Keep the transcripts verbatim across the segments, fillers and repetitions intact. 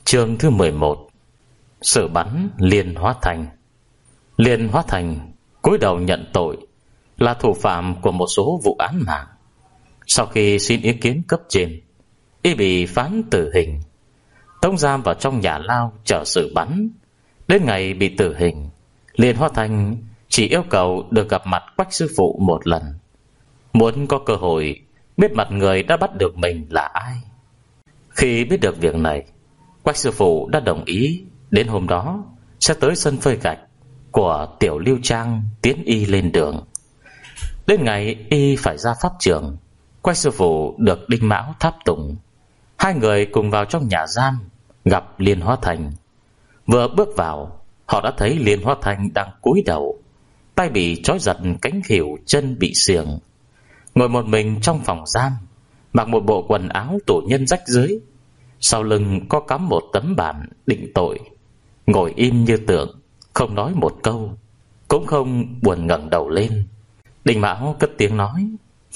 Chương thứ mười một. Sự bắn Liên Hóa Thành. Liên Hóa Thành cúi đầu nhận tội, là thủ phạm của một số vụ án mạng. Sau khi xin ý kiến cấp trên, y bị phán tử hình, tống giam vào trong nhà lao chờ xử bắn. Đến ngày bị tử hình, Liên Hóa Thành chỉ yêu cầu được gặp mặt Quách sư phụ một lần, muốn có cơ hội biết mặt người đã bắt được mình là ai. Khi biết được việc này, Quách sư phụ đã đồng ý đến hôm đó sẽ tới sân phơi gạch của Tiểu Lưu Trang tiến y lên đường. Đến ngày y phải ra pháp trường, Quách sư phụ được Đinh Mão tháp tùng. Hai người cùng vào trong nhà giam gặp Liên Hóa Thành. Vừa bước vào, họ đã thấy Liên Hóa Thành đang cúi đầu, tay bị trói giật cánh khuỷu, chân bị xiềng, ngồi một mình trong phòng giam, mặc một bộ quần áo tù nhân rách rưới. Sau lưng có cắm một tấm bản định tội, ngồi im như tượng, không nói một câu, cũng không buồn ngẩng đầu lên. Đinh Mão cất tiếng nói: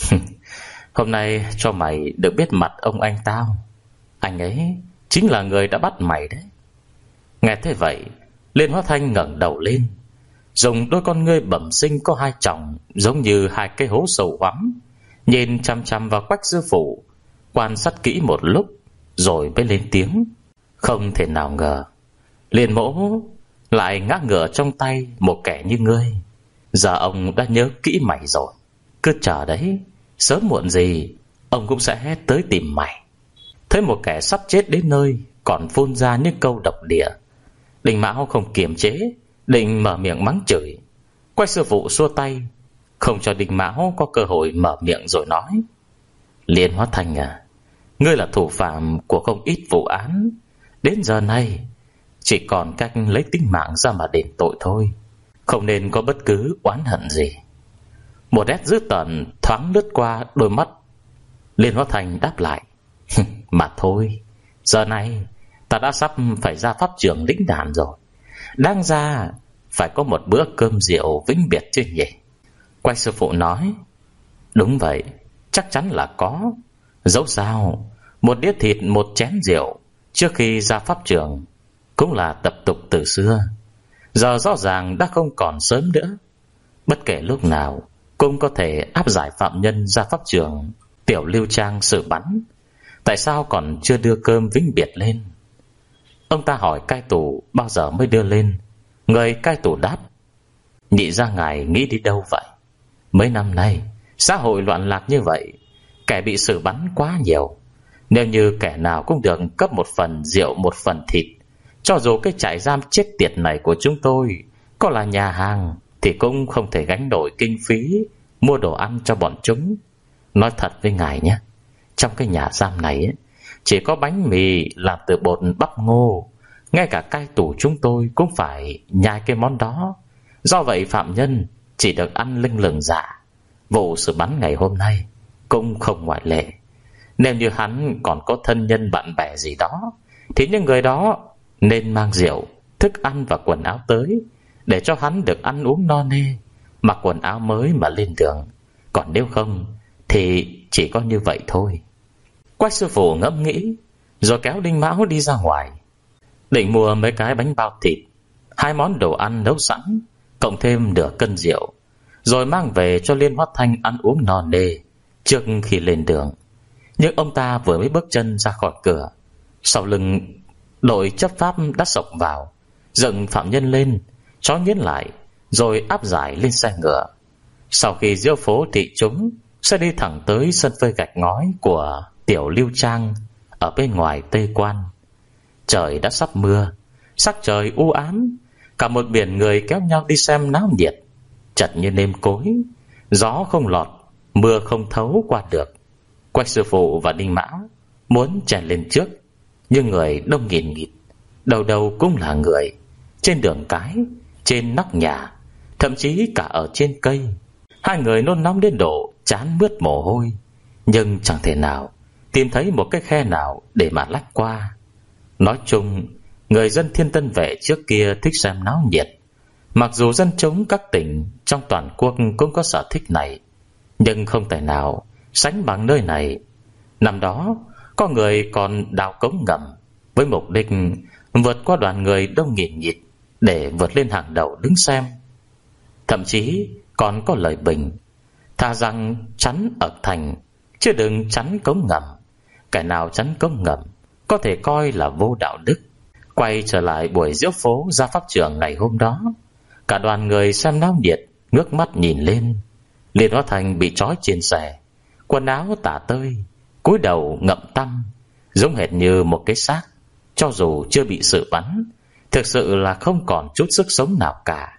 "Hôm nay cho mày được biết mặt ông anh tao. Anh ấy chính là người đã bắt mày đấy." Nghe thế vậy, Liên Hóa Thanh ngẩng đầu lên, dùng đôi con ngươi bẩm sinh có hai tròng giống như hai cái hố sâu hoắm, nhìn chăm chăm vào Quách sư phụ, quan sát kỹ một lúc rồi mới lên tiếng. Không thể nào ngờ Liên mỗ lại ngã ngửa trong tay một kẻ như ngươi. Giờ ông đã nhớ kỹ mày rồi. Cứ chờ đấy, sớm muộn gì ông cũng sẽ tới tìm mày. Thấy một kẻ sắp chết đến nơi còn phun ra những câu độc địa, Đinh Mão không kiềm chế, định mở miệng mắng chửi. Quách sư phụ xua tay, không cho Đinh Mão có cơ hội mở miệng, rồi nói: "Liên Hóa Thành à, ngươi là thủ phạm của không ít vụ án. Đến giờ này chỉ còn cách lấy tính mạng ra mà đền tội thôi, không nên có bất cứ oán hận gì." Một nét dữ tợn thoáng lướt qua đôi mắt. Liên Hóa Thành đáp lại: "Mà thôi, giờ này ta đã sắp phải ra pháp trường lĩnh đàn rồi, đáng ra phải có một bữa cơm rượu vĩnh biệt chứ nhỉ?" Quách sư phụ nói: "Đúng vậy, chắc chắn là có. Dẫu sao, một đĩa thịt, một chén rượu trước khi ra pháp trường cũng là tập tục từ xưa. Giờ rõ ràng đã không còn sớm nữa. Bất kể lúc nào cũng có thể áp giải phạm nhân ra pháp trường Tiểu Lưu Trang xử bắn. Tại sao còn chưa đưa cơm vĩnh biệt lên?" Ông ta hỏi cai tù bao giờ mới đưa lên. Người cai tù đáp: "Nhị gia ngài nghĩ đi đâu vậy? Mấy năm nay xã hội loạn lạc như vậy, kẻ bị xử bắn quá nhiều. Nếu như kẻ nào cũng được cấp một phần rượu, một phần thịt, cho dù cái trại giam chết tiệt này của chúng tôi có là nhà hàng thì cũng không thể gánh nổi kinh phí mua đồ ăn cho bọn chúng. Nói thật với ngài nhé, trong cái nhà giam này ấy, chỉ có bánh mì làm từ bột bắp ngô, ngay cả cai tù chúng tôi cũng phải nhai cái món đó. Do vậy phạm nhân chỉ được ăn lưng lửng dạ. Vụ xử bắn ngày hôm nay cũng không ngoại lệ. Nếu như hắn còn có thân nhân bạn bè gì đó, thì những người đó nên mang rượu, thức ăn và quần áo tới, để cho hắn được ăn uống no nê, mặc quần áo mới mà lên đường. Còn nếu không thì chỉ có như vậy thôi." Quách sư phụ ngẫm nghĩ, rồi kéo Đinh Mão đi ra ngoài, định mua mấy cái bánh bao thịt, hai món đồ ăn nấu sẵn, cộng thêm nửa cân rượu, rồi mang về cho Liên Hóa Thanh ăn uống no nê trước khi lên đường. Nhưng ông ta vừa mới bước chân ra khỏi cửa, sau lưng đội chấp pháp đã xộc vào, dựng phạm nhân lên, trói nghiến lại, rồi áp giải lên xe ngựa. Sau khi diễu phố thị chúng, sẽ đi thẳng tới sân phơi gạch ngói của Tiểu Lưu Trang ở bên ngoài Tây Quan. Trời đã sắp mưa, sắc trời u ám, cả một biển người kéo nhau đi xem náo nhiệt, chật như nêm cối, gió không lọt, mưa không thấu qua được. Quách sư phụ và Đinh Mão muốn chạy lên trước, nhưng người đông nghìn nghịt, đầu đầu cũng là người. Trên đường cái, trên nóc nhà, thậm chí cả ở trên cây, hai người nôn nóng đến độ trán mướt mồ hôi, nhưng chẳng thể nào tìm thấy một cái khe nào để mà lách qua. Nói chung, người dân Thiên Tân Vệ trước kia thích xem náo nhiệt. Mặc dù dân chúng các tỉnh trong toàn quốc cũng có sở thích này, nhưng không thể nào sánh bằng nơi này. Năm đó có người còn đào cống ngầm, với mục đích vượt qua đoàn người đông nghìn nghịt để vượt lên hàng đầu đứng xem. Thậm chí còn có lời bình: thà rằng chắn ở thành, chứ đừng chắn cống ngầm. Kẻ nào chắn cống ngầm có thể coi là vô đạo đức. Quay trở lại buổi diễu phố Gia Pháp Trường ngày hôm đó, cả đoàn người xem náo nhiệt ngước mắt nhìn lên. Liên Hóa Thành bị trói trên xe, quần áo tả tơi, cúi đầu ngậm tăm, giống hệt như một cái xác. Cho dù chưa bị sự bắn, thực sự là không còn chút sức sống nào cả.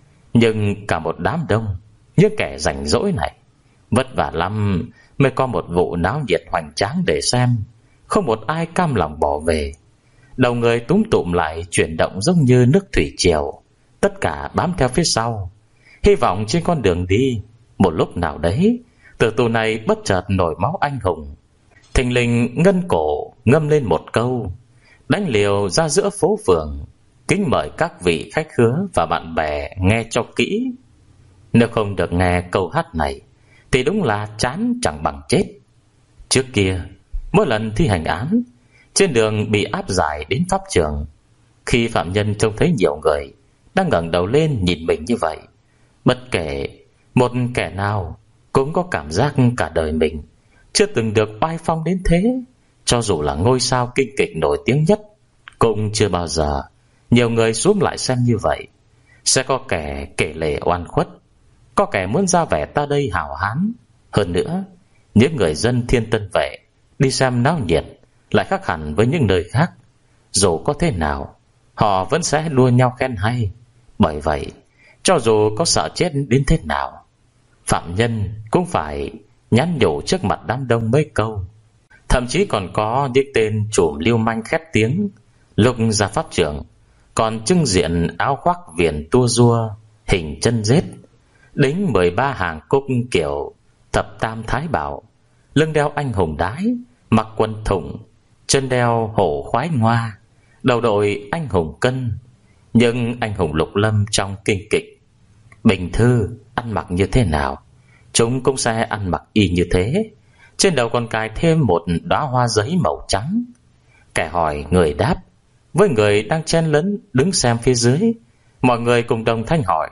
Nhưng cả một đám đông như kẻ rảnh rỗi này vất vả lắm mới có một vụ náo nhiệt hoành tráng để xem. Không một ai cam lòng bỏ về. Đầu người túm tụm lại chuyển động giống như nước thủy triều, tất cả bám theo phía sau, hy vọng trên con đường đi một lúc nào đấy tử tù này bất chợt nổi máu anh hùng. Thình lình ngân cổ ngâm lên một câu, đánh liều ra giữa phố phường: kính mời các vị khách khứa và bạn bè nghe cho kỹ. Nếu không được nghe câu hát này thì đúng là chán chẳng bằng chết. Trước kia, mỗi lần thi hành án, trên đường bị áp giải đến pháp trường, khi phạm nhân trông thấy nhiều người đang ngẩng đầu lên nhìn mình như vậy, bất kể một kẻ nào cũng có cảm giác cả đời mình chưa từng được oai phong đến thế. Cho dù là ngôi sao kinh kịch nổi tiếng nhất, cũng chưa bao giờ nhiều người xuống lại xem như vậy. Sẽ có kẻ kể lể oan khuất, có kẻ muốn ra vẻ ta đây hào hán. Hơn nữa, những người dân Thiên Tân Vệ đi xem náo nhiệt lại khác hẳn với những nơi khác. Dù có thế nào, họ vẫn sẽ đua nhau khen hay. Bởi vậy, cho dù có sợ chết đến thế nào, phạm nhân cũng phải nhắn nhủ trước mặt đám đông mấy câu. Thậm chí còn có những tên trùm lưu manh khét tiếng lúc ra pháp trường còn trưng diện áo khoác viền tua rua, hình chân rết, đính mười ba hàng cúc kiểu thập tam thái bảo, lưng đeo anh hùng đái, mặc quần thủng, chân đeo hổ khoái ngoa, đầu đội anh hùng cân. Nhưng anh hùng lục lâm trong kinh kịch Bình Thư ăn mặc như thế nào, chúng cũng sẽ ăn mặc y như thế. Trên đầu còn cài thêm một đóa hoa giấy màu trắng. Kẻ hỏi người đáp, với người đang chen lấn đứng xem phía dưới, mọi người cùng đồng thanh hỏi: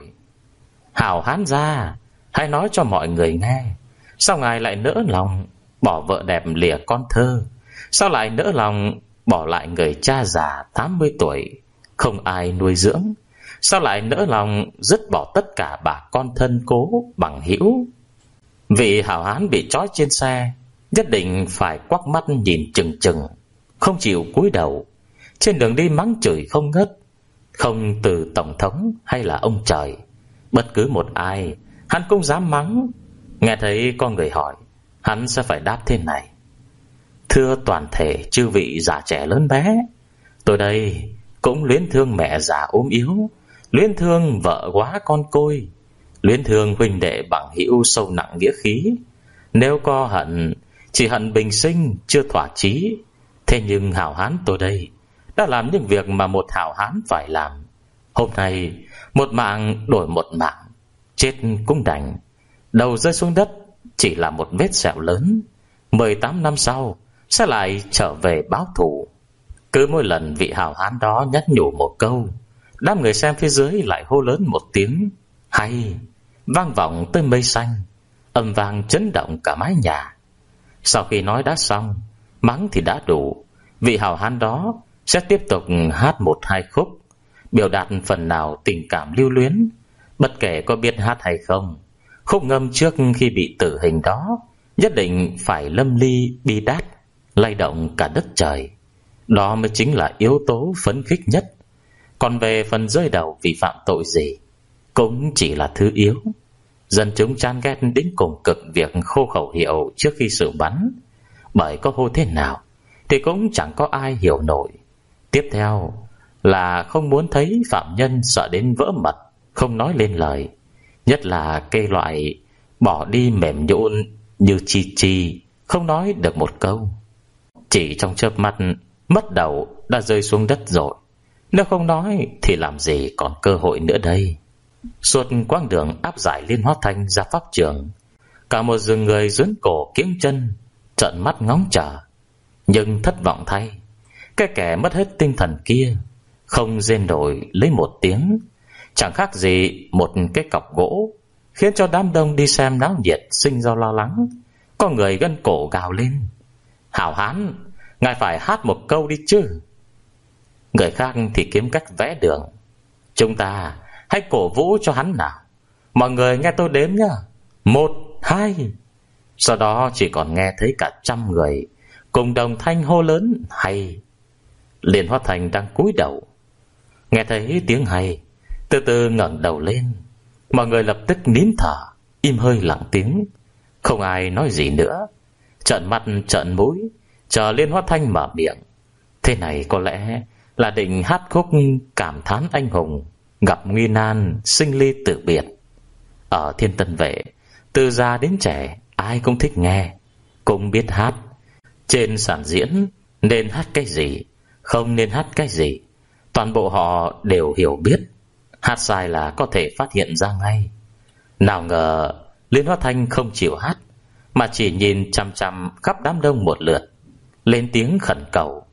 hảo hán gia, hãy nói cho mọi người nghe, sao ngài lại nỡ lòng bỏ vợ đẹp lìa con thơ? Sao lại nỡ lòng bỏ lại người cha già tám mươi tuổi không ai nuôi dưỡng? Sao lại nỡ lòng dứt bỏ tất cả bà con thân cố bằng hữu? Vị hảo hán bị trói trên xe nhất định phải quắc mắt nhìn chừng chừng, không chịu cúi đầu. Trên đường đi mắng chửi không ngớt, không từ tổng thống hay là ông trời, bất cứ một ai hắn cũng dám mắng. Nghe thấy có người hỏi, hắn sẽ phải đáp thế này: thưa toàn thể chư vị già trẻ lớn bé, tôi đây cũng luyến thương mẹ già ốm yếu, luyến thương vợ quá con côi, luyến thương huynh đệ bằng hữu sâu nặng nghĩa khí. Nếu có hận, chỉ hận bình sinh chưa thỏa chí. Thế nhưng hảo hán tôi đây đã làm những việc mà một hảo hán phải làm. Hôm nay một mạng đổi một mạng, chết cũng đành. Đầu rơi xuống đất chỉ là một vết sẹo lớn, mười tám năm sau sẽ lại trở về báo thù. Cứ mỗi lần vị hảo hán đó nhắc nhủ một câu, đám người xem phía dưới lại hô lớn một tiếng hay, vang vọng tới mây xanh, âm vang chấn động cả mái nhà. Sau khi nói đã xong, mắng thì đã đủ, vị hảo hán đó sẽ tiếp tục hát một hai khúc, biểu đạt phần nào tình cảm lưu luyến. Bất kể có biết hát hay không, khúc ngâm trước khi bị tử hình đó nhất định phải lâm ly bi đát, lay động cả đất trời. Đó mới chính là yếu tố phấn khích nhất. Còn về phần rơi đầu vì phạm tội gì, cũng chỉ là thứ yếu. Dân chúng chán ghét đến cùng cực việc khô khẩu hiệu trước khi xử bắn, bởi có hô thế nào thì cũng chẳng có ai hiểu nổi. Tiếp theo là không muốn thấy phạm nhân sợ đến vỡ mật, không nói lên lời. Nhất là cây loại bỏ đi mềm nhũn như chi chi, không nói được một câu. Chỉ trong chớp mắt mất đầu đã rơi xuống đất rồi. Nếu không nói thì làm gì còn cơ hội nữa đây. Suốt quãng đường áp giải Liên Hóa Thanh ra pháp trường, cả một rừng người dướn cổ kiếng chân, trợn mắt ngóng chờ. Nhưng thất vọng thay, Cái kẻ mất hết tinh thần kia không rên nổi lấy một tiếng, chẳng khác gì một cái cọc gỗ, khiến cho đám đông đi xem náo nhiệt sinh ra lo lắng. Có người gân cổ gào lên: "Hảo hán, ngài phải hát một câu đi chứ." Người khác thì kiếm cách vẽ đường: "Chúng ta hãy cổ vũ cho hắn nào. Mọi người nghe tôi đếm nhá. Một, hai." Sau đó chỉ còn nghe thấy cả trăm người cùng đồng thanh hô lớn: "Hay!" Liên Hoa Thành đang cúi đầu, nghe thấy tiếng hay, từ từ ngẩng đầu lên. Mọi người lập tức nín thở, im hơi lặng tiếng, không ai nói gì nữa, trợn mắt trợn mũi chờ Liên Hoa Thanh mở miệng. Thế này có lẽ là định hát khúc cảm thán anh hùng gặp nguy nan sinh ly tử biệt. Ở Thiên Tân Vệ, từ già đến trẻ ai cũng thích nghe, cũng biết hát. Trên sàn diễn nên hát cái gì, không nên hát cái gì, toàn bộ họ đều hiểu biết. Hát sai là có thể phát hiện ra ngay. Nào ngờ Liên Hoa Thanh không chịu hát, mà chỉ nhìn chăm chăm khắp đám đông một lượt, lên tiếng khẩn cầu: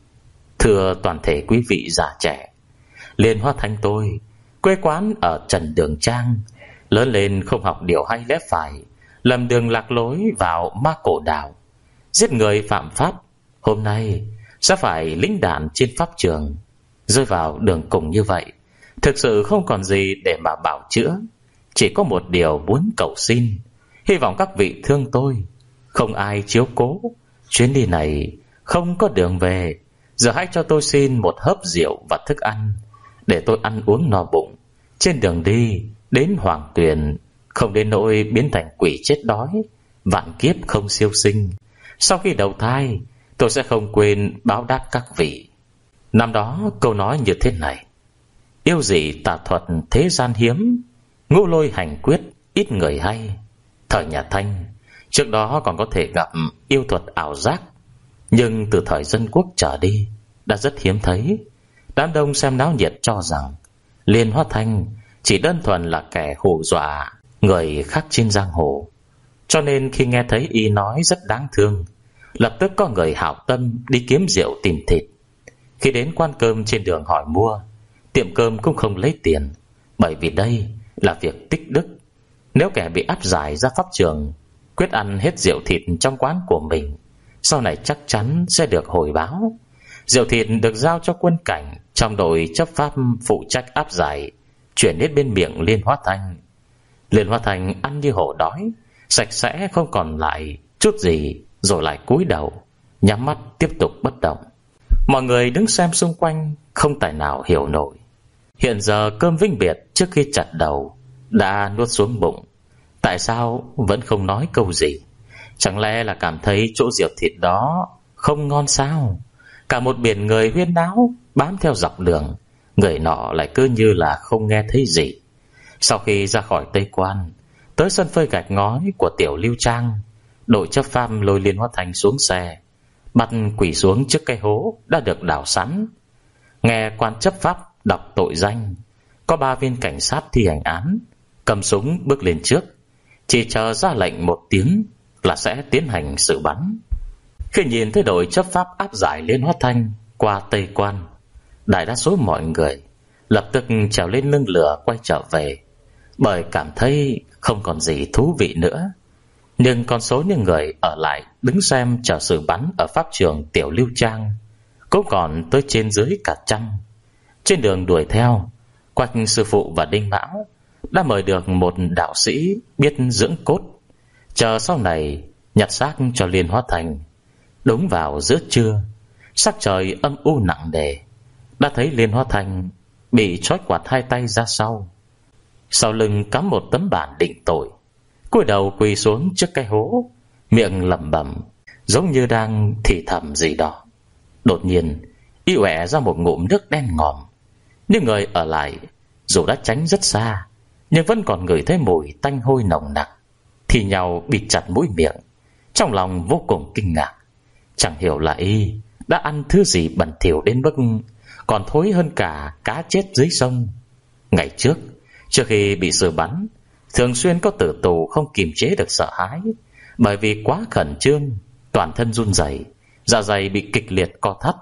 "Thưa toàn thể quý vị già trẻ, Liên Hoa Thanh tôi quê quán ở Trần Đường Trang, lớn lên không học điều hay lẽ phải, lầm đường lạc lối vào ma cổ đảo, giết người phạm pháp. Hôm nay sẽ phải lính đạn trên pháp trường, rơi vào đường cùng như vậy, thực sự không còn gì để mà bảo chữa. Chỉ có một điều muốn cầu xin, hy vọng các vị thương tôi, không ai chiếu cố. Chuyến đi này không có đường về, giờ hãy cho tôi xin một hớp rượu và thức ăn, để tôi ăn uống no bụng. Trên đường đi đến Hoàng Tuyền, không đến nỗi biến thành quỷ chết đói, vạn kiếp không siêu sinh. Sau khi đầu thai, tôi sẽ không quên báo đáp các vị." Năm đó câu nói như thế này: "Yêu dị tà thuật thế gian hiếm, ngũ lôi hành quyết ít người hay." Thời nhà Thanh, trước đó còn có thể gặp yêu thuật ảo giác, nhưng từ thời Dân Quốc trở đi đã rất hiếm thấy. Đám đông xem náo nhiệt cho rằng Liên Hoa Thanh chỉ đơn thuần là kẻ hù dọa người khác trên giang hồ, cho nên khi nghe thấy y nói rất đáng thương, lập tức có người hảo tâm đi kiếm rượu tìm thịt. Khi đến quán cơm trên đường hỏi mua, tiệm cơm cũng không lấy tiền, bởi vì đây là việc tích đức. Nếu kẻ bị áp giải ra pháp trường quyết ăn hết rượu thịt trong quán của mình, sau này chắc chắn sẽ được hồi báo. Rượu thịt được giao cho quân cảnh trong đội chấp pháp phụ trách áp giải, chuyển đến bên miệng Liên Hoa Thanh. Liên Hoa Thanh ăn như hổ đói, sạch sẽ không còn lại chút gì, rồi lại cúi đầu, nhắm mắt tiếp tục bất động. Mọi người đứng xem xung quanh không tài nào hiểu nổi. Hiện giờ cơm vinh biệt trước khi chặt đầu đã nuốt xuống bụng, tại sao vẫn không nói câu gì? Chẳng lẽ là cảm thấy chỗ rượu thịt đó không ngon sao? Cả một biển người huyên náo bám theo dọc đường, người nọ lại cứ như là không nghe thấy gì. Sau khi ra khỏi Tây Quan, tới sân phơi gạch ngói của Tiểu Lưu Trang, đội chấp pháp lôi Liên Hoa Thanh xuống xe, bắt quỳ xuống trước cái hố đã được đào sẵn. Nghe quan chấp pháp đọc tội danh, có ba viên cảnh sát thi hành án cầm súng bước lên trước, chỉ chờ ra lệnh một tiếng là sẽ tiến hành xử bắn. Khi nhìn thấy đội chấp pháp áp giải Liên Hoa Thanh qua Tây Quan, đại đa số mọi người lập tức trèo lên lưng lửa quay trở về, bởi cảm thấy không còn gì thú vị nữa. Nhưng con số những người ở lại đứng xem chờ xử bắn ở pháp trường Tiểu Lưu Trang cũng còn tới trên dưới cả trăm. Trên đường đuổi theo, Quách sư phụ và Đinh Mão đã mời được một đạo sĩ biết dưỡng cốt, chờ sau này nhặt xác cho Liên Hoa Thanh. Đúng vào giữa trưa, sắc trời âm u nặng nề, đã thấy Liên Hoa Thanh bị trói quạt hai tay ra sau, sau lưng cắm một tấm bản định tội, cúi đầu quỳ xuống trước cái hố, miệng lẩm bẩm giống như đang thì thầm gì đó. Đột nhiên y ẻ ra một ngụm nước đen ngòm. Những người ở lại dù đã tránh rất xa, nhưng vẫn còn ngửi thấy mùi tanh hôi nồng nặc, thì nhau bịt chặt mũi miệng, trong lòng vô cùng kinh ngạc. Chẳng hiểu là y đã ăn thứ gì bẩn thỉu đến mức còn thối hơn cả cá chết dưới sông. Ngày trước, trước khi bị xử bắn, thường xuyên có tử tù không kiềm chế được sợ hãi, bởi vì quá khẩn trương, toàn thân run rẩy, dạ dày bị kịch liệt co thắt,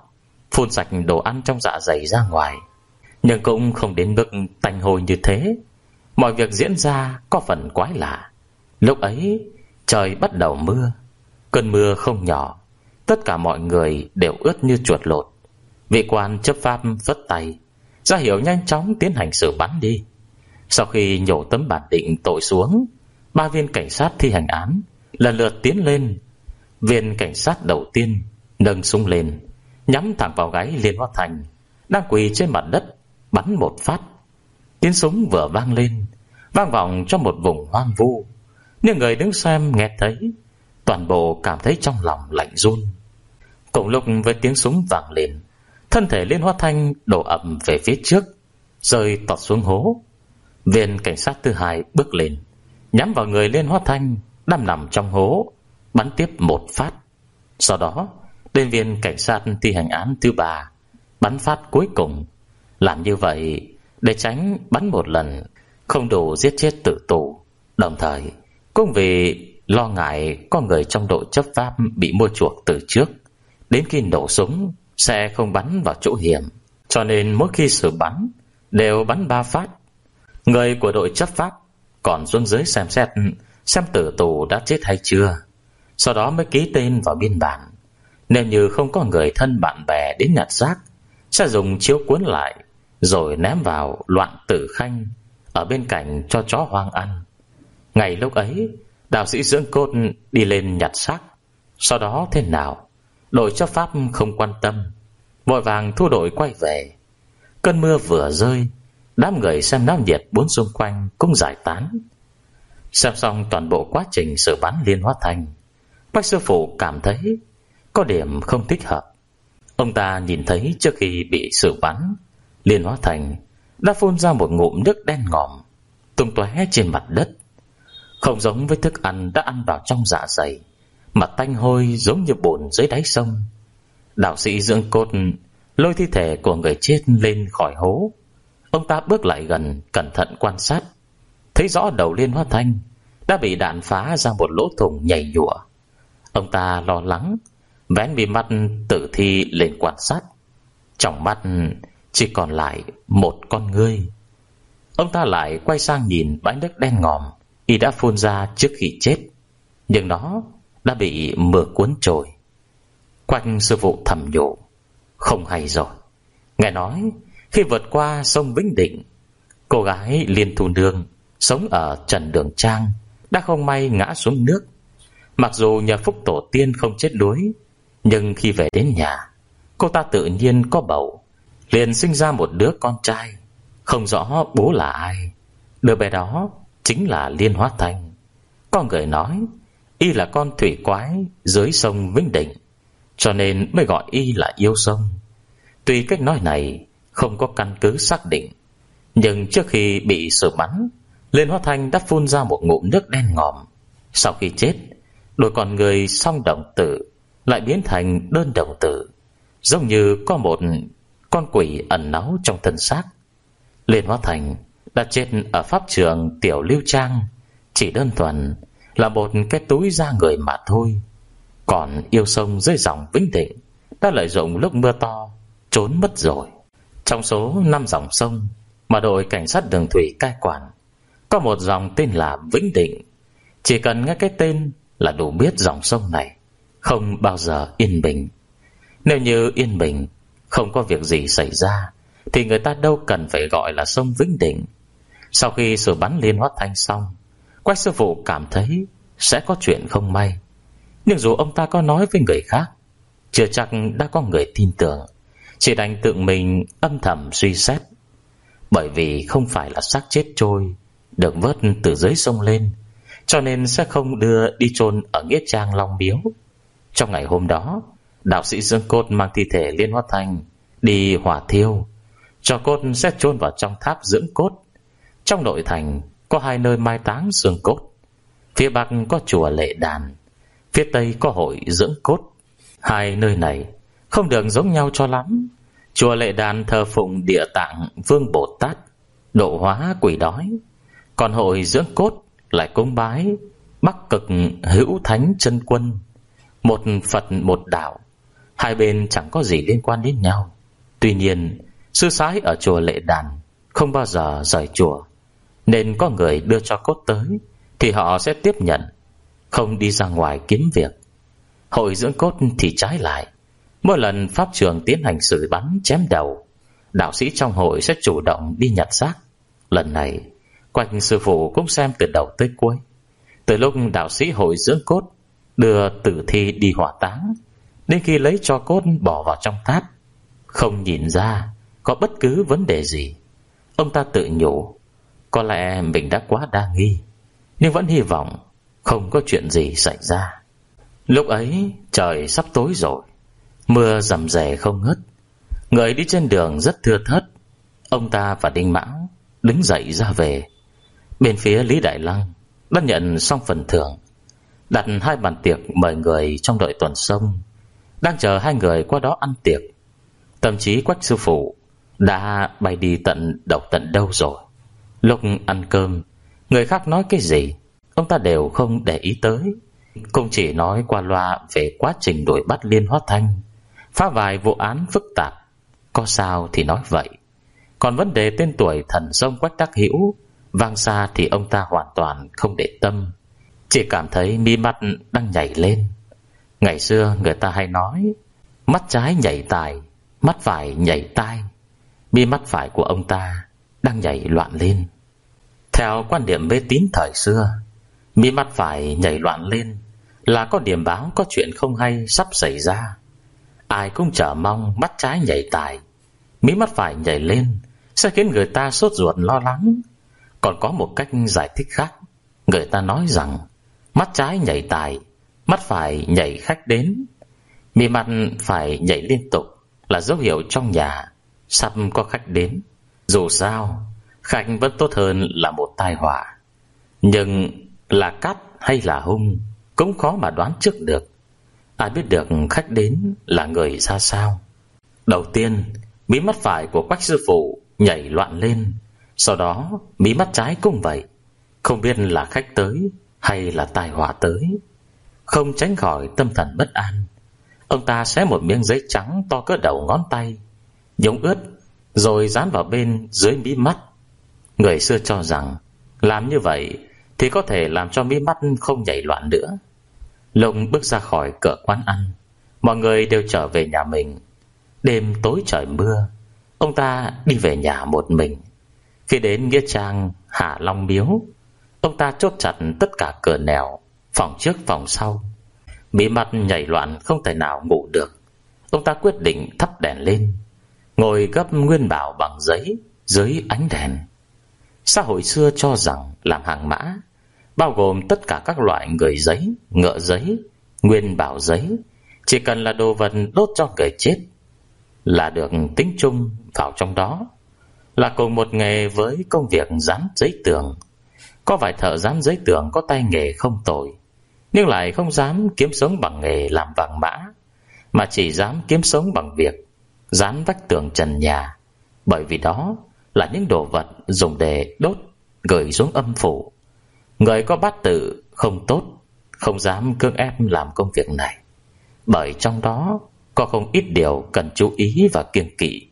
phun sạch đồ ăn trong dạ dày ra ngoài, nhưng cũng không đến mức tanh hôi như thế. Mọi việc diễn ra có phần quái lạ. Lúc ấy trời bắt đầu mưa. Cơn mưa không nhỏ, tất cả mọi người đều ướt như chuột lột. Vị quan chấp pháp phất tay ra hiệu nhanh chóng tiến hành xử bắn đi. Sau khi nhổ tấm bản định tội xuống, ba viên cảnh sát thi hành án lần lượt tiến lên. Viên cảnh sát đầu tiên nâng súng lên, nhắm thẳng vào gáy Liên Hóa Thành đang quỳ trên mặt đất, bắn một phát. Tiếng súng vừa vang lên, vang vọng trong một vùng hoang vu. Những người đứng xem nghe thấy, toàn bộ cảm thấy trong lòng lạnh run. Cùng lúc với tiếng súng vang lên, thân thể Liên Hóa Thanh đổ ầm về phía trước, rơi tọt xuống hố. Viên cảnh sát thứ hai bước lên, nhắm vào người Liên Hóa Thanh đang nằm trong hố, bắn tiếp một phát. Sau đó đến viên cảnh sát thi hành án thứ ba, bắn phát cuối cùng. Làm như vậy để tránh bắn một lần không đủ giết chết tử tù, đồng thời cũng vì lo ngại có người trong đội chấp pháp bị mua chuộc từ trước, đến khi nổ súng sẽ không bắn vào chỗ hiểm, cho nên mỗi khi xử bắn đều bắn ba phát. Người của đội chấp pháp còn xuống dưới xem xét xem tử tù đã chết hay chưa, sau đó mới ký tên vào biên bản. Nếu như không có người thân bạn bè đến nhặt xác, sẽ dùng chiếu cuốn lại rồi ném vào loạn tử khanh ở bên cạnh cho chó hoang ăn. Ngày lúc ấy, đạo sĩ dưỡng cốt đi lên nhặt xác. Sau đó thế nào, đội chấp pháp không quan tâm, vội vàng thu đội quay về. Cơn mưa vừa rơi, đám người xem náo nhiệt bốn xung quanh cũng giải tán. Xem xong toàn bộ quá trình xử bắn Liên Hóa Thanh, Bách sư phụ cảm thấy có điểm không thích hợp. Ông ta nhìn thấy trước khi bị xử bắn, Liên Hóa Thanh đã phun ra một ngụm nước đen ngòm tung tóe trên mặt đất, không giống với thức ăn đã ăn vào trong dạ dày, mà tanh hôi giống như bùn dưới đáy sông. Đạo sĩ dưỡng cốt lôi thi thể của người chết lên khỏi hố. Ông ta bước lại gần, cẩn thận quan sát, thấy rõ đầu Liên Hóa Thanh đã bị đạn phá ra một lỗ thủng nhầy nhụa. Ông ta lo lắng vén bì mắt tử thi lên quan sát. Trong mắt chỉ còn lại một con ngươi. Ông ta lại quay sang nhìn bãi nước đen ngòm y đã phun ra trước khi chết, nhưng nó đã bị mưa cuốn trôi. Quanh sư phụ thầm nhủ, không hay rồi. Nghe nói khi vượt qua sông Vĩnh Định, cô gái Liên Thu Nương sống ở Trần Đường Trang đã không may ngã xuống nước. Mặc dù nhờ phúc tổ tiên không chết đuối, nhưng khi về đến nhà, cô ta tự nhiên có bầu, liền sinh ra một đứa con trai. Không rõ bố là ai. Đứa bé đó chính là Liên Hóa Thanh. Có người nói y là con thủy quái dưới sông Vĩnh Định, cho nên mới gọi y là yêu sông. Tuy cách nói này không có căn cứ xác định, nhưng trước khi bị xử bắn, Liên Hóa Thanh đã phun ra một ngụm nước đen ngòm. Sau khi chết, đôi con người song đồng tử lại biến thành đơn đồng tử, giống như có một con quỷ ẩn náu trong thân xác. Liên Hóa Thanh đã chết ở pháp trường Tiểu Lưu Trang chỉ đơn thuần là một cái túi da người mà thôi. Còn yêu sông dưới dòng Vĩnh Định đã lợi dụng lúc mưa to trốn mất rồi. Trong số năm dòng sông mà đội cảnh sát đường thủy cai quản, có một dòng tên là Vĩnh Định. Chỉ cần nghe cái tên là đủ biết dòng sông này không bao giờ yên bình. Nếu như yên bình, không có việc gì xảy ra, thì người ta đâu cần phải gọi là sông Vĩnh Định. Sau khi xử bắn Liên Hóa Thanh xong, Quách sư phụ cảm thấy sẽ có chuyện không may. Nhưng dù ông ta có nói với người khác, chưa chắc đã có người tin tưởng. Chỉ đành tự mình âm thầm suy xét. Bởi vì không phải là xác chết trôi được vớt từ dưới sông lên, cho nên sẽ không đưa đi chôn ở nghĩa trang Long Miếu. Trong ngày hôm đó, đạo sĩ dưỡng cốt mang thi thể Liên Hóa Thanh đi hỏa thiêu. Cho cốt sẽ chôn vào trong tháp dưỡng cốt. Trong nội thành có hai nơi mai táng xương cốt. Phía bắc có chùa Lệ Đàn, phía tây có hội dưỡng cốt. Hai nơi này không được giống nhau cho lắm. Chùa Lệ Đàn thờ phụng Địa Tạng Vương Bồ Tát, độ hóa quỷ đói. Còn hội dưỡng cốt lại cúng bái Bắc Cực Hữu Thánh Chân Quân, một Phật một đạo. Hai bên chẳng có gì liên quan đến nhau. Tuy nhiên sư sãi ở chùa Lệ Đàn không bao giờ rời chùa, nên có người đưa cho cốt tới thì họ sẽ tiếp nhận, không đi ra ngoài kiếm việc. Hội dưỡng cốt thì trái lại. Mỗi lần pháp trường tiến hành xử bắn chém đầu, đạo sĩ trong hội sẽ chủ động đi nhặt xác. Lần này Quách sư phụ cũng xem từ đầu tới cuối, từ lúc đạo sĩ hội dưỡng cốt đưa tử thi đi hỏa táng đến khi lấy tro cốt bỏ vào trong tháp, không nhìn ra có bất cứ vấn đề gì. Ông ta tự nhủ có lẽ mình đã quá đa nghi, nhưng vẫn hy vọng không có chuyện gì xảy ra. Lúc ấy trời sắp tối rồi, mưa rầm rề không ngớt, người đi trên đường rất thưa thớt. Ông ta và Đinh Mão đứng dậy ra về. Bên phía Lý Đại Lăng đã nhận xong phần thưởng, đặt hai bàn tiệc mời người trong đội tuần sông, đang chờ hai người qua đó ăn tiệc. Thậm chí Quách sư phụ đã bay đi tận đâu tận đâu rồi. Lúc ăn cơm, người khác nói cái gì ông ta đều không để ý tới, cũng chỉ nói qua loa về quá trình đuổi bắt Liên Hóa Thanh, phá vài vụ án phức tạp, có sao thì nói vậy. Còn vấn đề tên tuổi thần sông Quách Đắc Hữu vang xa thì ông ta hoàn toàn không để tâm, chỉ cảm thấy mi mắt đang nhảy lên. Ngày xưa người ta hay nói mắt trái nhảy tài, mắt phải nhảy tai. Mi mắt phải của ông ta đang nhảy loạn lên. Theo quan điểm mê tín thời xưa, mi mắt phải nhảy loạn lên là có điểm báo có chuyện không hay sắp xảy ra. Ai cũng chờ mong mắt trái nhảy tài, mí mắt phải nhảy lên sẽ khiến người ta sốt ruột lo lắng. Còn có một cách giải thích khác, người ta nói rằng mắt trái nhảy tài, mắt phải nhảy khách đến. Mi mắt phải nhảy liên tục là dấu hiệu trong nhà sắp có khách đến. Dù sao khách vẫn tốt hơn là một tai họa, nhưng là cát hay là hung cũng khó mà đoán trước được. Ai biết được khách đến là người ra sao. Đầu tiên mí mắt phải của Quách sư phụ nhảy loạn lên, sau đó mí mắt trái cũng vậy. Không biết là khách tới hay là tai họa tới. Không tránh khỏi tâm thần bất an, ông ta xé một miếng giấy trắng to cỡ đầu ngón tay, nhúng ướt rồi dán vào bên dưới mí mắt. Người xưa cho rằng làm như vậy thì có thể làm cho mí mắt không nhảy loạn nữa. Lúc bước ra khỏi cửa quán ăn, mọi người đều trở về nhà mình. Đêm tối trời mưa, ông ta đi về nhà một mình. Khi đến nghĩa trang Hạ Long Miếu, ông ta chốt chặt tất cả cửa nẻo, phòng trước phòng sau. Mí mắt nhảy loạn không thể nào ngủ được. Ông ta quyết định thắp đèn lên, ngồi gấp nguyên bảo bằng giấy dưới ánh đèn. Xã hội xưa cho rằng làm hàng mã bao gồm tất cả các loại người giấy, ngựa giấy, nguyên bảo giấy, chỉ cần là đồ vật đốt cho người chết là được tính chung vào trong đó, là cùng một nghề với công việc dán giấy tường. Có vài thợ dán giấy tường có tay nghề không tồi, nhưng lại không dám kiếm sống bằng nghề làm vàng mã, mà chỉ dám kiếm sống bằng việc dán vách tường trần nhà, bởi vì đó là những đồ vật dùng để đốt gửi xuống âm phủ. Người có bát tự không tốt, không dám cưỡng ép làm công việc này, bởi trong đó có không ít điều cần chú ý và kiêng kỵ.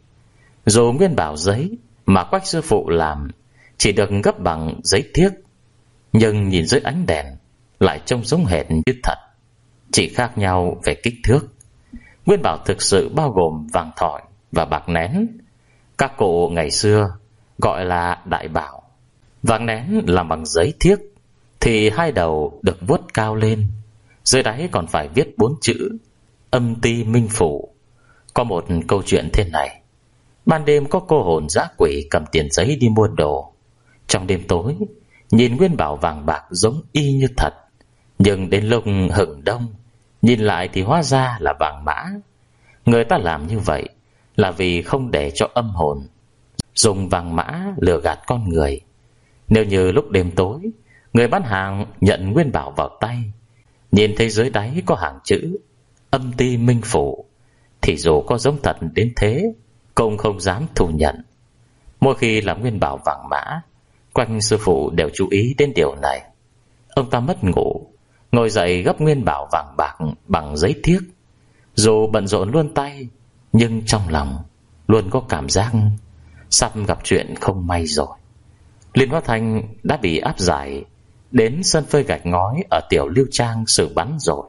Dù nguyên bảo giấy mà Quách sư phụ làm chỉ được gấp bằng giấy thiếc, nhưng nhìn dưới ánh đèn lại trông giống hệt như thật, chỉ khác nhau về kích thước. Nguyên bảo thực sự bao gồm vàng thỏi và bạc nén. Các cụ ngày xưa gọi là đại bảo. Vàng nén làm bằng giấy thiếc thì hai đầu được vuốt cao lên, dưới đáy còn phải viết bốn chữ âm ti minh phủ. Có một câu chuyện thế này. Ban đêm có cô hồn dã quỷ cầm tiền giấy đi mua đồ. Trong đêm tối, nhìn nguyên bảo vàng bạc giống y như thật, nhưng đến lúc hừng đông, nhìn lại thì hóa ra là vàng mã. Người ta làm như vậy là vì không để cho âm hồn dùng vàng mã lừa gạt con người. Nếu như lúc đêm tối, người bán hàng nhận nguyên bảo vào tay, nhìn thấy dưới đáy có hàng chữ âm ti minh phủ, thì dù có giống thật đến thế cũng không dám thu nhận. Mỗi khi làm nguyên bảo vàng mã, Quanh sư phụ đều chú ý đến điều này. Ông ta mất ngủ, ngồi dậy gấp nguyên bảo vàng bạc bằng giấy thiếc, Dù bận rộn luôn tay, nhưng trong lòng luôn có cảm giác sắp gặp chuyện không may rồi. Liên Hóa Thanh đã bị áp giải đến sân phơi gạch ngói ở Tiểu Lưu Trang xử bắn rồi.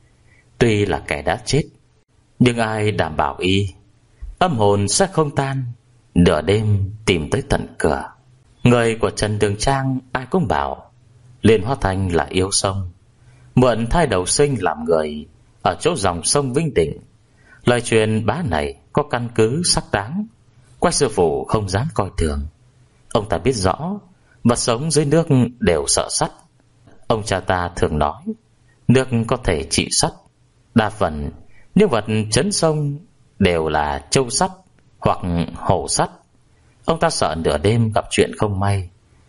Tuy là kẻ đã chết, nhưng ai đảm bảo y âm hồn sẽ không tan nửa đêm tìm tới tận cửa. Người của Trần Đường Trang ai cũng bảo Liên Hóa Thanh là yêu sông, mượn thai đầu sinh làm người ở chỗ dòng sông Vinh Định. Lời truyền bá này có căn cứ xác đáng, Quách sư phụ không dám coi thường. Ông ta biết rõ vật sống dưới nước đều sợ sắt. Ông cha ta thường nói nước có thể trị sắt. Đa phần những vật chấn sông đều là trâu sắt hoặc hổ sắt. Ông ta sợ nửa đêm gặp chuyện không may,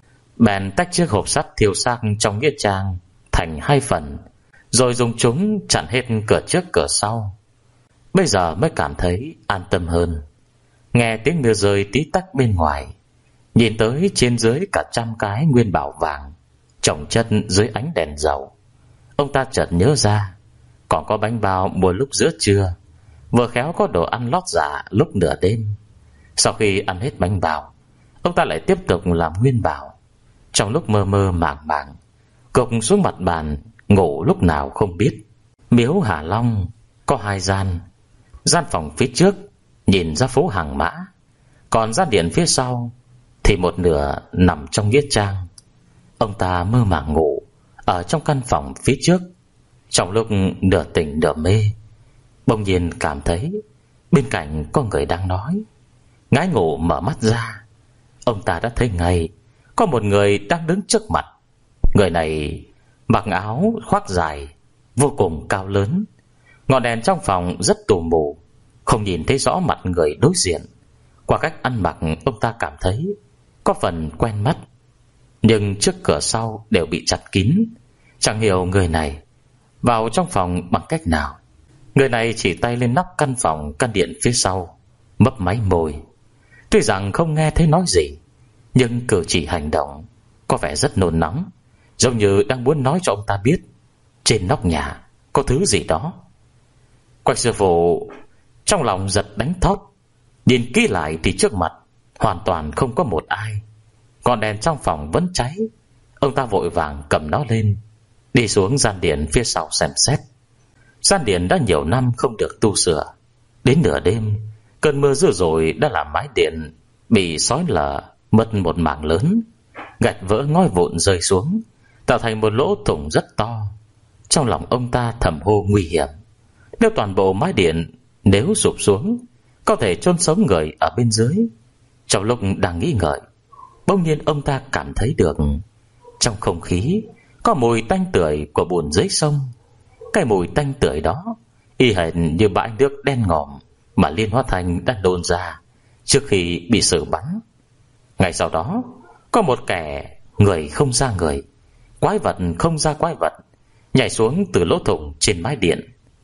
bèn tách chiếc hộp sắt thiêu xác trong nghĩa trang thành hai phần, rồi dùng chúng chặn hết cửa trước cửa sau. Bây giờ mới cảm thấy an tâm hơn. Nghe tiếng mưa rơi tí tách bên ngoài, nhìn tới trên dưới cả trăm cái nguyên bảo vàng chồng chất dưới ánh đèn dầu, ông ta chợt nhớ ra còn có bánh bao mua lúc giữa trưa, vừa khéo có đồ ăn lót dạ lúc nửa đêm. Sau khi ăn hết bánh bao, ông ta lại tiếp tục làm nguyên bảo. Trong lúc mơ mơ màng màng, gục xuống mặt bàn ngủ lúc nào không biết. Miếu Hà Long có hai gian. Gian phòng phía trước nhìn ra phố Hàng Mã, còn gian điện phía sau thì một nửa nằm trong nghĩa trang. Ông ta mơ màng ngủ ở trong căn phòng phía trước. Trong lúc nửa tỉnh nửa mê, bỗng nhiên cảm thấy bên cạnh có người đang nói. Ngái ngủ mở mắt ra, ông ta đã thấy ngay có một người đang đứng trước mặt. Người này mặc áo khoác dài vô cùng cao lớn. Ngọn đèn trong phòng rất tù mù, không nhìn thấy rõ mặt người đối diện. Qua cách ăn mặc, ông ta cảm thấy có phần quen mắt, nhưng trước cửa sau đều bị chặt kín. Chẳng hiểu người này vào trong phòng bằng cách nào. Người này chỉ tay lên nóc căn phòng căn điện phía sau, mấp máy môi. Tuy rằng không nghe thấy nói gì, nhưng cử chỉ hành động có vẻ rất nôn nóng, giống như đang muốn nói cho ông ta biết trên nóc nhà có thứ gì đó. Quách sư phụ trong lòng giật đánh thót, nhìn kỹ lại thì trước mặt hoàn toàn không có một ai. Ngọn đèn trong phòng vẫn cháy. Ông ta vội vàng cầm nó lên, đi xuống gian điện phía sau xem xét. Gian điện đã nhiều năm không được tu sửa. Đến nửa đêm, cơn mưa dữ dội đã làm mái điện bị xói lở mất một mảng lớn. Gạch vỡ ngói vụn rơi xuống, tạo thành một lỗ thủng rất to. Trong lòng ông ta thầm hô nguy hiểm. Nếu toàn bộ mái điện nếu sụp xuống, có thể chôn sống người ở bên dưới. Trong lúc đang nghĩ ngợi, bỗng nhiên ông ta cảm thấy được trong không khí có mùi tanh tưởi của bùn dưới sông. Cái mùi tanh tưởi đó y hệt như bãi nước đen ngòm mà Liên Hóa Thanh đã đồn ra trước khi bị xử bắn. Ngay sau đó, có một kẻ người không ra người, quái vật không ra quái vật nhảy xuống từ lỗ thủng trên mái điện.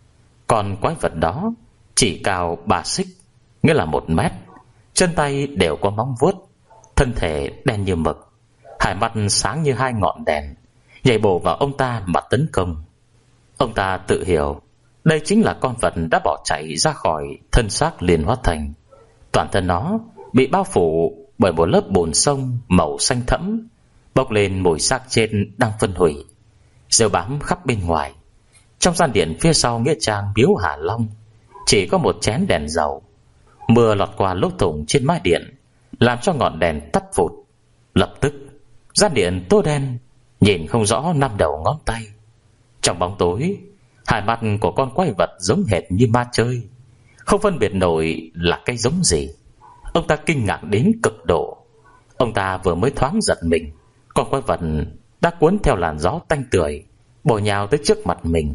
Còn quái vật đó chỉ cao ba xích, nghĩa là một mét. Chân tay đều có móng vuốt, thân thể đen như mực, hai mắt sáng như hai ngọn đèn, nhảy bổ vào ông ta mà tấn công. Ông ta tự hiểu đây chính là con vật đã bỏ chạy ra khỏi thân xác Liên Hóa Thanh. Toàn thân nó bị bao phủ bởi một lớp bùn sông màu xanh thẫm, bốc lên mùi xác trên đang phân hủy, rêu bám khắp bên ngoài. Trong gian điện phía sau nghĩa trang miếu Hà Long chỉ có một chén đèn dầu. Mưa lọt qua lỗ thủng trên mái điện, làm cho ngọn đèn tắt phụt. Lập tức gian điện tối đen, nhìn không rõ năm đầu ngón tay. Trong bóng tối, hai mắt của con quái vật giống hệt như ma chơi, không phân biệt nổi là cái giống gì. Ông ta kinh ngạc đến cực độ. Ông ta vừa mới thoáng giật mình, con quái vật đã cuốn theo làn gió tanh tưởi bổ nhào tới trước mặt mình.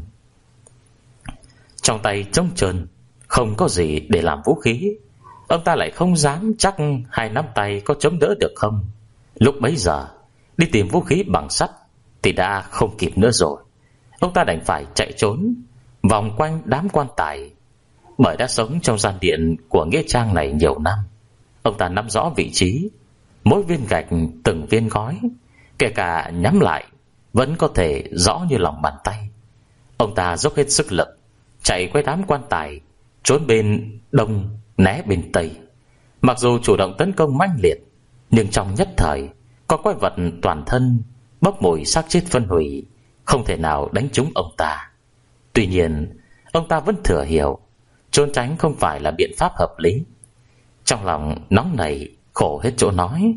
Trong tay trống trơn, không có gì để làm vũ khí. Ông ta lại không dám chắc hai nắm tay có chống đỡ được không. Lúc bấy giờ đi tìm vũ khí bằng sắt thì đã không kịp nữa rồi. Ông ta đành phải chạy trốn vòng quanh đám quan tài. Bởi đã sống trong gian điện của nghĩa trang này nhiều năm, ông ta nắm rõ vị trí mỗi viên gạch, từng viên gói, kể cả nhắm lại vẫn có thể rõ như lòng bàn tay. Ông ta dốc hết sức lực chạy quay đám quan tài, trốn bên đông né bên tây. Mặc dù chủ động tấn công mãnh liệt, nhưng trong nhất thời có quái vật toàn thân bốc mùi xác chết phân hủy, không thể nào đánh trúng ông ta. Tuy nhiên ông ta vẫn thừa hiểu trốn tránh không phải là biện pháp hợp lý. Trong lòng nóng nảy khổ hết chỗ nói.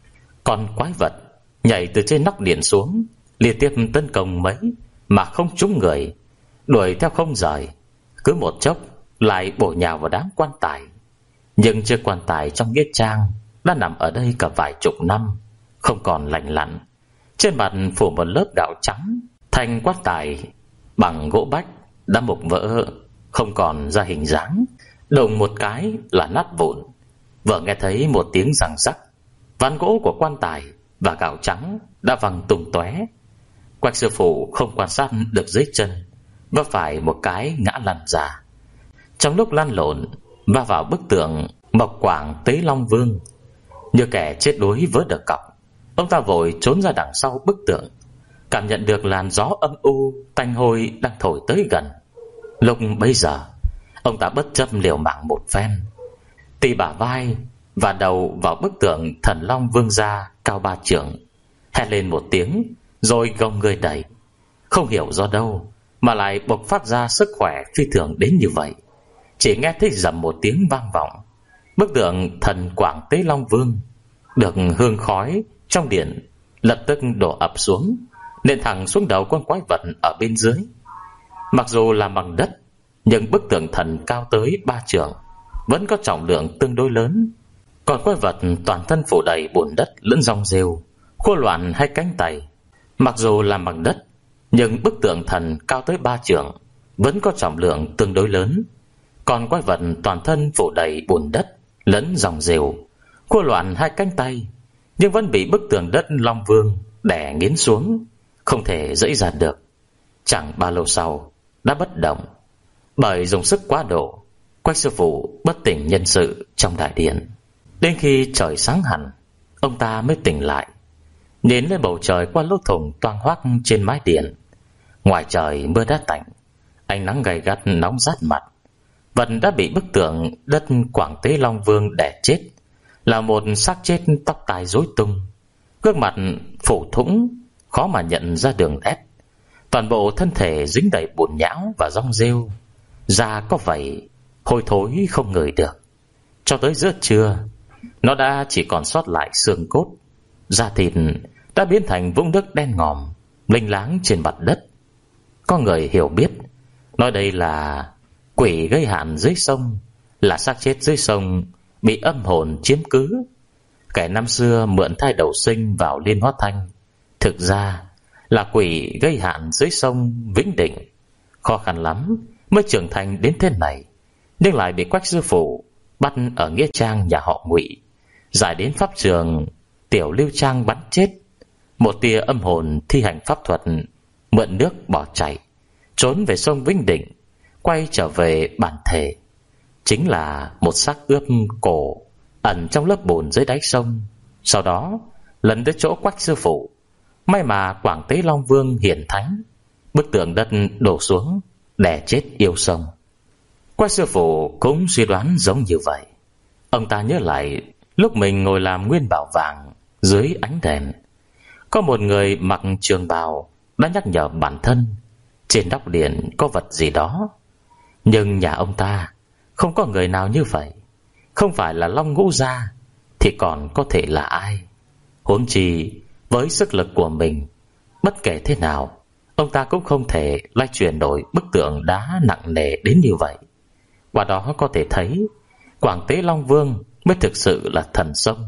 Con quái vật nhảy từ trên nóc điện xuống, liên tiếp tấn công mấy mà không trúng người, đuổi theo không rời. Cứ một chốc lại bổ nhào vào đám quan tài. Nhưng chiếc quan tài trong nghĩa trang đã nằm ở đây cả vài chục năm, không còn lành lặn. Trên mặt phủ một lớp gạo trắng. Thanh quan tài bằng gỗ bách đã mục vỡ, không còn ra hình dáng, đùng một cái là nát vụn. Vừa nghe thấy một tiếng răng rắc, ván gỗ của quan tài và gạo trắng đã văng tung tóe. Quách sư phụ không quan sát được dưới chân, vấp phải một cái ngã lăn ra. Trong lúc lăn lộn va vào bức tượng Mộc Quảng Tế Long Vương, như kẻ chết đuối vớ được cọc. Ông ta vội trốn ra đằng sau bức tượng, cảm nhận được làn gió âm u tanh hôi đang thổi tới gần. Lúc bấy giờ ông ta bất chấp liều mạng một phen, tì bả vai và đầu vào bức tượng Thần Long Vương gia cao ba trượng, hét lên một tiếng rồi gồng người đẩy. Không hiểu do đâu mà lại bộc phát ra sức khỏe phi thường đến như vậy. Chỉ nghe thấy rầm một tiếng vang vọng, bức tượng Thần Quảng Tế Long Vương được hương khói trong điện lập tức đổ ập xuống, nện thẳng xuống đầu con quái vật ở bên dưới. Mặc dù là bằng đất, nhưng bức tượng thần cao tới ba trượng vẫn có trọng lượng tương đối lớn. Còn quái vật toàn thân phủ đầy bùn đất lẫn rong rêu, khô loạn hai cánh tay. Mặc dù là bằng đất, nhưng bức tượng thần cao tới ba trượng vẫn có trọng lượng tương đối lớn. Còn quái vật toàn thân phủ đầy bùn đất lẫn rong rêu, khô loạn hai cánh tay, nhưng vẫn bị bức tường đất Long Vương đè nghiến xuống, không thể dẫy ra được. Chẳng bao lâu sau đã bất động, bởi dùng sức quá độ. Quách sư phụ bất tỉnh nhân sự trong đại điện. Đến khi trời sáng hẳn, ông ta mới tỉnh lại, nhìn lên bầu trời qua lỗ thủng toang hoác trên mái điện. Ngoài trời mưa đã tạnh, ánh nắng gay gắt nóng rát mặt. Vật đã bị bức tượng đất Quảng Tế Long Vương đè chết là một xác chết tóc tai rối tung, gương mặt phủ thủng, khó mà nhận ra đường nét. Toàn bộ thân thể dính đầy bùn nhão và rong rêu, da có vảy hôi thối không ngửi được. Cho tới giữa trưa, nó đã chỉ còn sót lại xương cốt, da thịt đã biến thành vũng nước đen ngòm lênh láng trên mặt đất. Có người hiểu biết nói đây là quỷ gây hạn dưới sông, là xác chết dưới sông bị âm hồn chiếm cứ. Kẻ năm xưa mượn thai đầu sinh vào Liên Hóa Thanh thực ra là quỷ gây hạn dưới sông Vĩnh Định. Khó khăn lắm mới trưởng thành đến thế này, nhưng lại bị Quách sư phụ bắt ở nghĩa trang nhà họ Ngụy, giải đến pháp trường Tiểu Lưu Trang bắn chết. Một tia âm hồn thi hành pháp thuật, mượn nước bỏ chạy, trốn về sông Vĩnh Định, quay trở về bản thể, chính là một xác ướp cổ ẩn trong lớp bùn dưới đáy sông. Sau đó lần tới chỗ Quách sư phụ. May mà Quảng Tế Long Vương hiển thánh, bức tượng đất đổ xuống đè chết yêu sông. Quách sư phụ cũng suy đoán giống như vậy. Ông ta nhớ lại lúc mình ngồi làm nguyên bảo vàng dưới ánh đèn, có một người mặc trường bào đã nhắc nhở bản thân trên nóc điện có vật gì đó. Nhưng nhà ông ta không có người nào như vậy. Không phải là Long Ngũ gia thì còn có thể là ai? Huống chi với sức lực của mình, bất kể thế nào ông ta cũng không thể lay chuyển nổi bức tượng đá nặng nề đến như vậy. Qua đó có thể thấy Quảng Tế Long Vương mới thực sự là thần sông.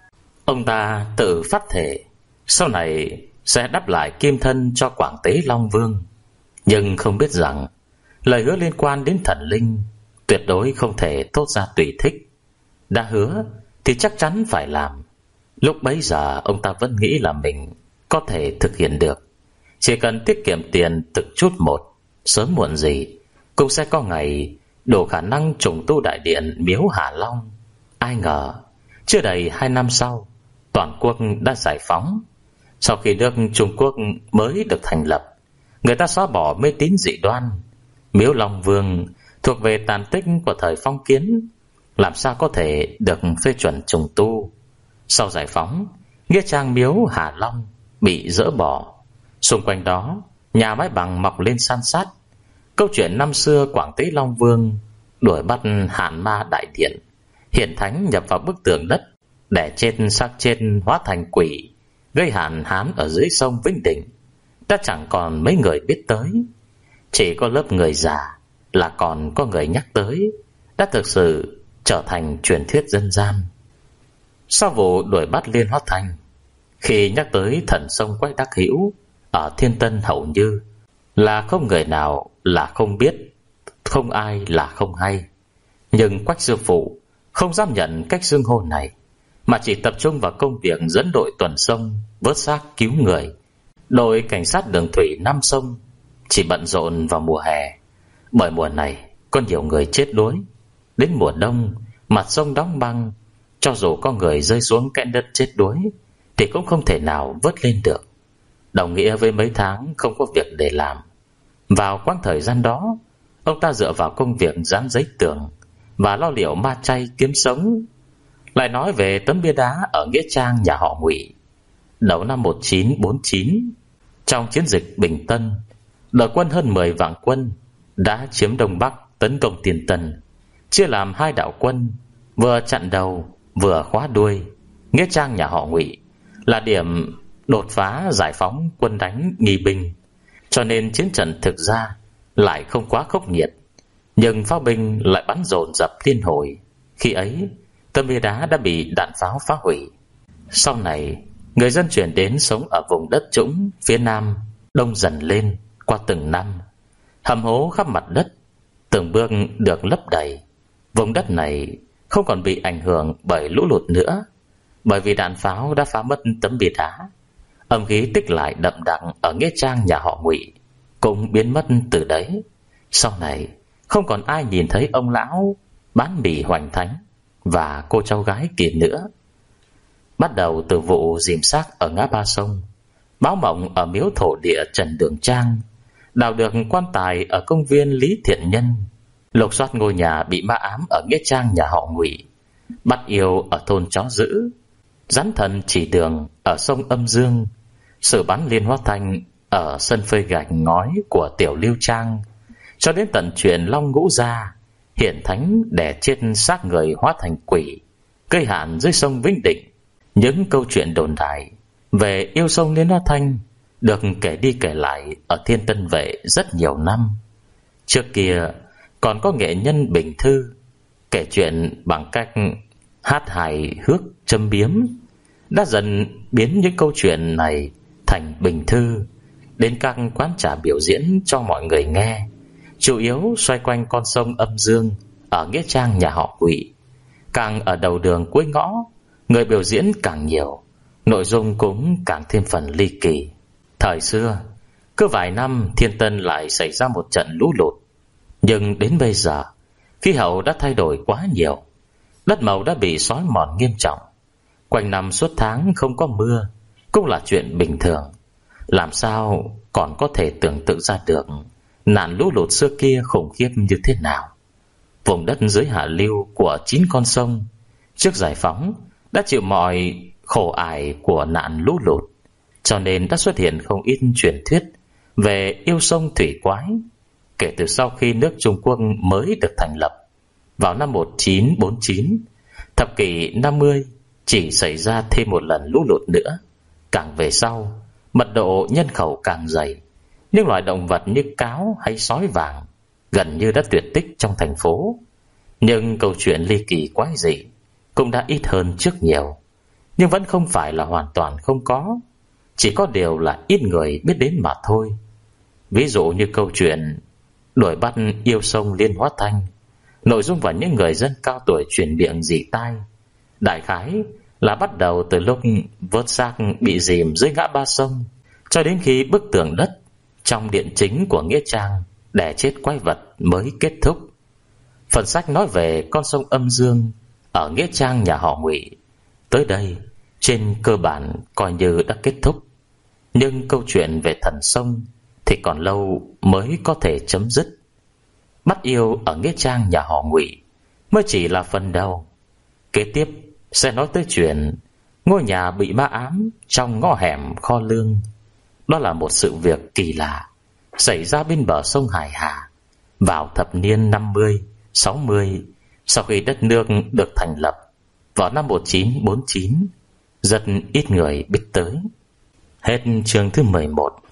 Ông ta tự phát thể sau này sẽ đắp lại kim thân cho Quảng Tế Long Vương, nhưng không biết rằng lời hứa liên quan đến thần linh tuyệt đối không thể thốt ra tùy thích. Đã hứa thì chắc chắn phải làm. Lúc bấy giờ ông ta vẫn nghĩ là mình có thể thực hiện được. Chỉ cần tiết kiệm tiền từng chút một, sớm muộn gì cũng sẽ có ngày đủ khả năng trùng tu đại điện Miếu Hà Long. Ai ngờ chưa đầy hai năm sau, toàn quốc đã giải phóng. Sau khi nước Trung Quốc mới được thành lập, người ta xóa bỏ mê tín dị đoan, Miếu Long Vương thuộc về tàn tích của thời phong kiến, làm sao có thể được phê chuẩn trùng tu. Sau giải phóng, nghĩa trang miếu Hà Long bị dỡ bỏ. Xung quanh đó, nhà mái bằng mọc lên san sát. Câu chuyện năm xưa Quảng Tế Long Vương đuổi bắt Hạn Ma đại điện, hiển thánh nhập vào bức tường đất, để trên xác trên hóa thành quỷ, gây hạn hán ở dưới sông Vĩnh Định, đã chẳng còn mấy người biết tới. Chỉ có lớp người già là còn có người nhắc tới, đã thực sự trở thành truyền thuyết dân gian. Sau vụ đuổi bắt Liên Hóa Thành, khi nhắc tới thần sông Quách Đắc Hữu ở Thiên Tân, hầu như là không người nào là không biết, không ai là không hay. Nhưng Quách sư phụ không dám nhận cách xưng hô này, mà chỉ tập trung vào công việc dẫn đội tuần sông, vớt xác cứu người. Đội cảnh sát đường thủy Nam Sông chỉ bận rộn vào mùa hè, bởi mùa này có nhiều người chết đuối. Đến mùa đông, mặt sông đóng băng, cho dù có người rơi xuống kẽ đất chết đuối thì cũng không thể nào vớt lên được, đồng nghĩa với mấy tháng không có việc để làm. Vào quãng thời gian đó, ông ta dựa vào công việc dán giấy tường và lo liệu ma chay kiếm sống. Lại nói về tấm bia đá ở nghĩa trang nhà họ Ngụy. Đầu năm một nghìn chín trăm bốn mươi chín, trong chiến dịch Bình Tân, đội quân hơn mười vạn quân đã chiếm Đông Bắc, tấn công Tiền Tân, chia làm hai đạo quân, vừa chặn đầu vừa khóa đuôi. Nghĩa trang nhà họ Ngụy là điểm đột phá giải phóng quân đánh nghi binh, cho nên chiến trận thực ra lại không quá khốc nhiệt, nhưng pháo binh lại bắn dồn dập liên hồi. Khi ấy, tấm bia đá đã bị đạn pháo phá hủy. Sau này, người dân chuyển đến sống ở vùng đất trũng phía Nam, đông dần lên qua từng năm. Hầm hố khắp mặt đất từng bước được lấp đầy. Vùng đất này không còn bị ảnh hưởng bởi lũ lụt nữa, bởi vì đạn pháo đã phá mất tấm bia đá. Âm khí tích lại đậm đặc ở nghĩa trang nhà họ Ngụy cũng biến mất từ đấy. Sau này không còn ai nhìn thấy ông lão bán mì Hoành Thánh và cô cháu gái kia nữa. Bắt đầu từ vụ dìm xác ở ngã ba sông, báo mộng ở miếu thổ địa Trần Đường Trang, đào được quan tài ở công viên Lý Thiện Nhân, lục soát ngôi nhà bị ma ám ở nghĩa trang nhà họ Ngụy, bắt yêu ở thôn Chó Dữ, rắn thần chỉ đường ở sông Âm Dương, xử bắn Liên Hóa Thành ở sân phơi gạch ngói của Tiểu Lưu Trang, cho đến tận chuyện Long Ngũ Gia, hiển thánh đẻ chết xác người hóa thành quỷ, gây hạn dưới sông Vĩnh Định. Những câu chuyện đồn đại về yêu sông Liên Hóa Thanh được kể đi kể lại ở Thiên Tân Vệ rất nhiều năm. Trước kia còn có nghệ nhân Bình Thư kể chuyện bằng cách hát hài hước châm biếm, đã dần biến những câu chuyện này thành bình thư, đến các quán trà biểu diễn cho mọi người nghe, chủ yếu xoay quanh con sông Âm Dương ở nghĩa trang nhà họ Ngụy. Càng ở đầu đường cuối ngõ, người biểu diễn càng nhiều, nội dung cũng càng thêm phần ly kỳ. Thời xưa, cứ vài năm Thiên Tân lại xảy ra một trận lũ lụt, nhưng đến bây giờ khí hậu đã thay đổi quá nhiều, đất màu đã bị xói mòn nghiêm trọng. Quanh năm suốt tháng không có mưa cũng là chuyện bình thường. Làm sao còn có thể tưởng tượng ra được nạn lũ lụt xưa kia khủng khiếp như thế nào. Vùng đất dưới hạ lưu của chín con sông trước giải phóng đã chịu mọi khổ ải của nạn lũ lụt, cho nên đã xuất hiện không ít truyền thuyết về yêu sông thủy quái. Kể từ sau khi nước Trung Quốc mới được thành lập vào năm một nghìn chín trăm bốn mươi chín, thập kỷ năm mươi chỉ xảy ra thêm một lần lũ lụt nữa. Càng về sau, mật độ nhân khẩu càng dày, những loài động vật như cáo hay sói vàng gần như đã tuyệt tích trong thành phố. Nhưng câu chuyện ly kỳ quái dị cũng đã ít hơn trước nhiều, nhưng vẫn không phải là hoàn toàn không có, chỉ có điều là ít người biết đến mà thôi. Ví dụ như câu chuyện đuổi bắt yêu sông Liên Hóa Thanh, nội dung và những người dân cao tuổi truyền miệng dỉ tai. Đại khái là bắt đầu từ lúc vớt xác bị dìm dưới ngã ba sông, cho đến khi bức tường đất trong điện chính của nghĩa trang đẻ chết quái vật mới kết thúc. Phần sách nói về con sông Âm Dương ở nghĩa trang nhà họ Ngụy tới đây trên cơ bản coi như đã kết thúc. Nhưng câu chuyện về thần sông thì còn lâu mới có thể chấm dứt. Bắt yêu ở nghĩa trang nhà họ Ngụy mới chỉ là phần đầu. Kế tiếp sẽ nói tới chuyện ngôi nhà bị ma ám trong ngõ hẻm kho lương. Đó là một sự việc kỳ lạ xảy ra bên bờ sông Hải Hà vào thập niên năm mươi, sáu mươi, sau khi đất nước được thành lập vào năm một nghìn chín trăm bốn mươi chín. Rất ít người biết tới. Hết chương thứ mười một.